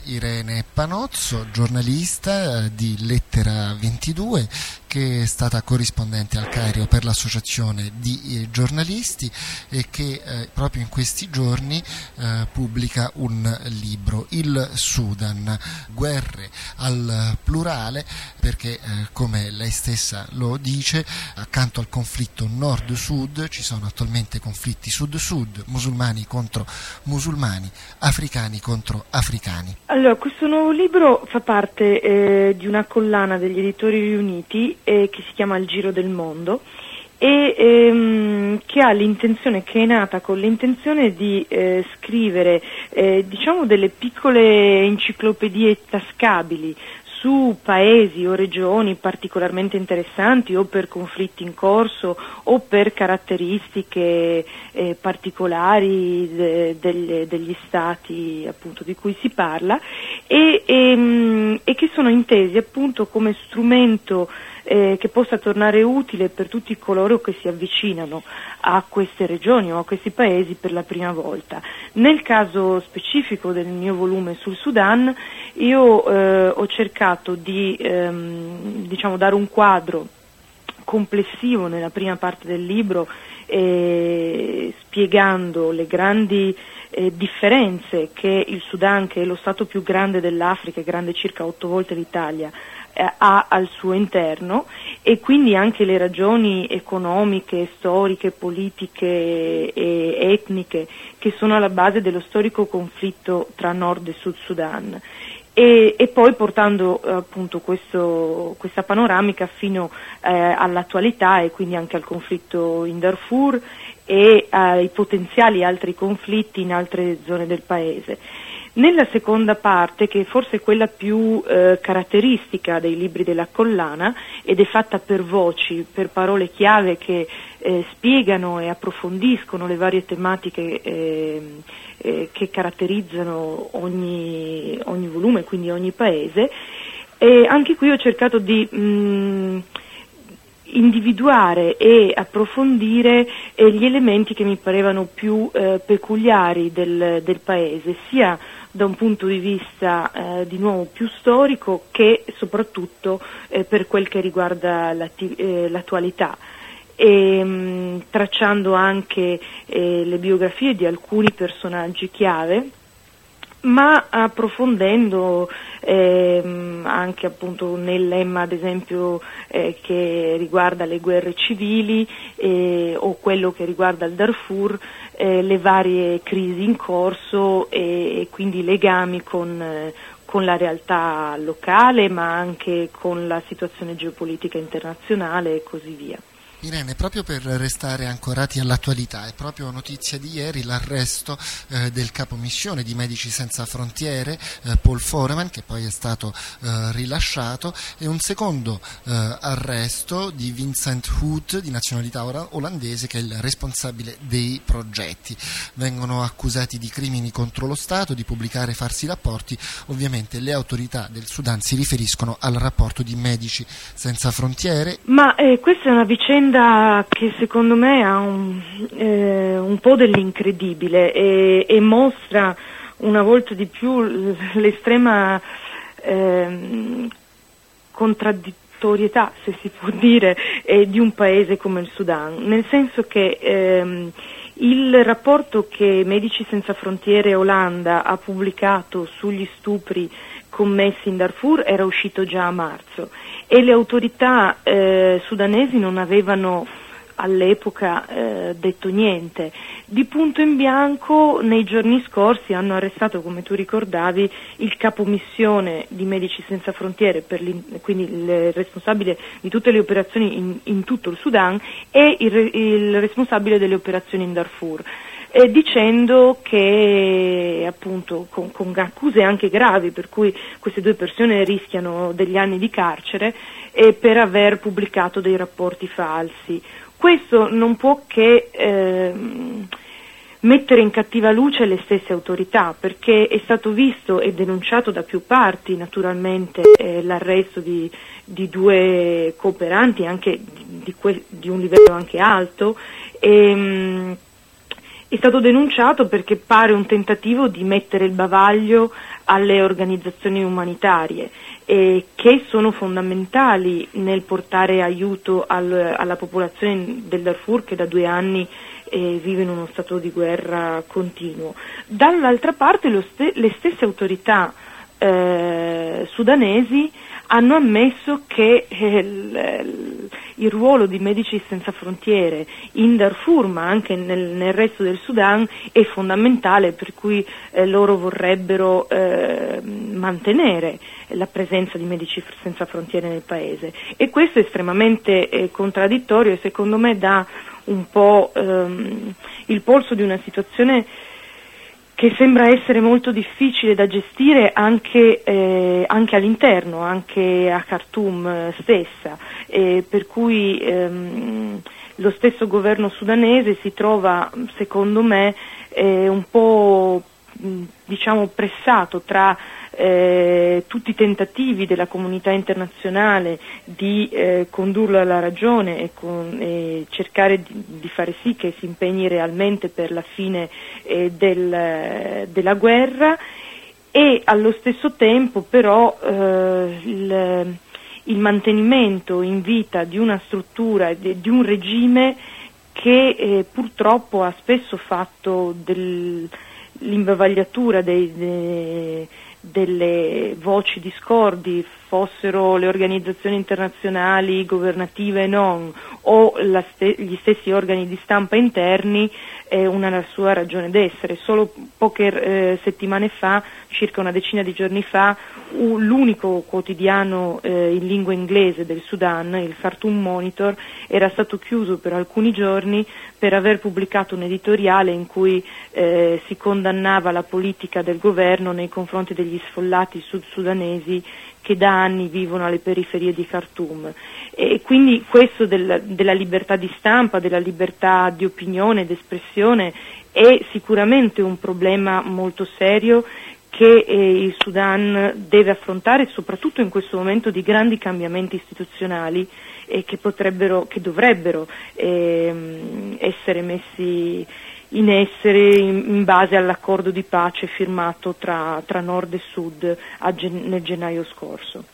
Irene Panozzo, giornalista di Lettera 22, che è stata corrispondente al Cairo per l'associazione di giornalisti e che proprio in questi giorni pubblica un libro, Il Sudan, guerre al plurale, perché come lei stessa lo dice, accanto al conflitto nord-sud ci sono attualmente conflitti sud-sud, musulmani contro musulmani, africani contro africani. Allora, questo nuovo libro fa parte di una collana degli editori riuniti che si chiama Il Giro del Mondo e che è nata con l'intenzione di scrivere diciamo delle piccole enciclopedie tascabili su paesi o regioni particolarmente interessanti o per conflitti in corso o per caratteristiche particolari degli stati appunto di cui si parla e che sono intesi appunto come strumento che possa tornare utile per tutti coloro che si avvicinano a queste regioni o a questi paesi per la prima volta. Nel caso specifico del mio volume sul Sudan, io ho cercato di diciamo dare un quadro complessivo nella prima parte del libro, spiegando le grandi differenze che il Sudan, che è lo stato più grande dell'Africa, è grande circa 8 volte l'Italia, ha al suo interno, e quindi anche le ragioni economiche, storiche, politiche e etniche che sono alla base dello storico conflitto tra Nord e Sud Sudan. E poi portando appunto questa panoramica fino all'attualità e quindi anche al conflitto in Darfur e ai potenziali altri conflitti in altre zone del paese. Nella seconda parte, che forse è quella più caratteristica dei libri della collana ed è fatta per voci, per parole chiave che spiegano e approfondiscono le varie tematiche che caratterizzano ogni volume, quindi ogni paese, e anche qui ho cercato di individuare e approfondire gli elementi che mi parevano più peculiari del paese, sia da un punto di vista di nuovo più storico che soprattutto per quel che riguarda l'attualità, e tracciando anche le biografie di alcuni personaggi chiave, ma approfondendo anche appunto nel lemma, ad esempio, che riguarda le guerre civili o quello che riguarda il Darfur, le varie crisi in corso e quindi legami con la realtà locale, ma anche con la situazione geopolitica internazionale e così via. Irene, proprio per restare ancorati all'attualità, è proprio notizia di ieri l'arresto del capo missione di Medici Senza Frontiere, Paul Foreman, che poi è stato rilasciato, e un secondo arresto di Vincent Hoot, di nazionalità olandese, che è il responsabile dei progetti. Vengono accusati di crimini contro lo Stato, di pubblicare falsi rapporti. Ovviamente le autorità del Sudan si riferiscono al rapporto di Medici Senza Frontiere. Ma questa è una vicenda che secondo me ha un po' dell'incredibile e mostra una volta di più l'estrema contraddittorietà, se si può dire, di un paese come il Sudan, nel senso che il rapporto che Medici Senza Frontiere Olanda ha pubblicato sugli stupri commessi in Darfur era uscito già a marzo e le autorità sudanesi non avevano all'epoca detto niente. Di punto in bianco nei giorni scorsi hanno arrestato, come tu ricordavi, il capo missione di Medici Senza Frontiere, quindi il responsabile di tutte le operazioni in tutto il Sudan, e il responsabile delle operazioni in Darfur, dicendo che appunto con accuse anche gravi, per cui queste due persone rischiano degli anni di carcere per aver pubblicato dei rapporti falsi. Questo non può che mettere in cattiva luce le stesse autorità, perché è stato visto e denunciato da più parti naturalmente l'arresto di due cooperanti anche di un livello anche alto. È stato denunciato perché pare un tentativo di mettere il bavaglio alle organizzazioni umanitarie, che sono fondamentali nel portare aiuto alla popolazione del Darfur, che da 2 anni vive in uno stato di guerra continuo. Dall'altra parte le stesse autorità sudanesi hanno ammesso che il ruolo di Medici Senza Frontiere in Darfur, ma anche nel resto del Sudan, è fondamentale, per cui loro vorrebbero mantenere la presenza di Medici Senza Frontiere nel paese, e questo è estremamente contraddittorio e secondo me dà un po' il polso di una situazione che sembra essere molto difficile da gestire anche all'interno, anche a Khartoum stessa, per cui lo stesso governo sudanese si trova, secondo me, un po' pressato tra tutti i tentativi della comunità internazionale di condurlo alla ragione e cercare di fare sì che si impegni realmente per la fine della guerra, e allo stesso tempo però il mantenimento in vita di una struttura, di un regime che purtroppo ha spesso fatto l'imbavagliatura delle voci discordi, fossero le organizzazioni internazionali, governative e non, o gli stessi organi di stampa interni, una sua ragione d'essere. Solo poche settimane fa, circa una decina di giorni fa, l'unico quotidiano in lingua inglese del Sudan, il Khartoum Monitor, era stato chiuso per alcuni giorni per aver pubblicato un editoriale in cui si condannava la politica del governo nei confronti degli sfollati sud-sudanesi che da anni vivono alle periferie di Khartoum. E quindi questo della libertà di stampa, della libertà di opinione ed espressione è sicuramente un problema molto serio che il Sudan deve affrontare, soprattutto in questo momento di grandi cambiamenti istituzionali che dovrebbero essere messi in essere in base all'accordo di pace firmato tra Nord e Sud nel gennaio scorso.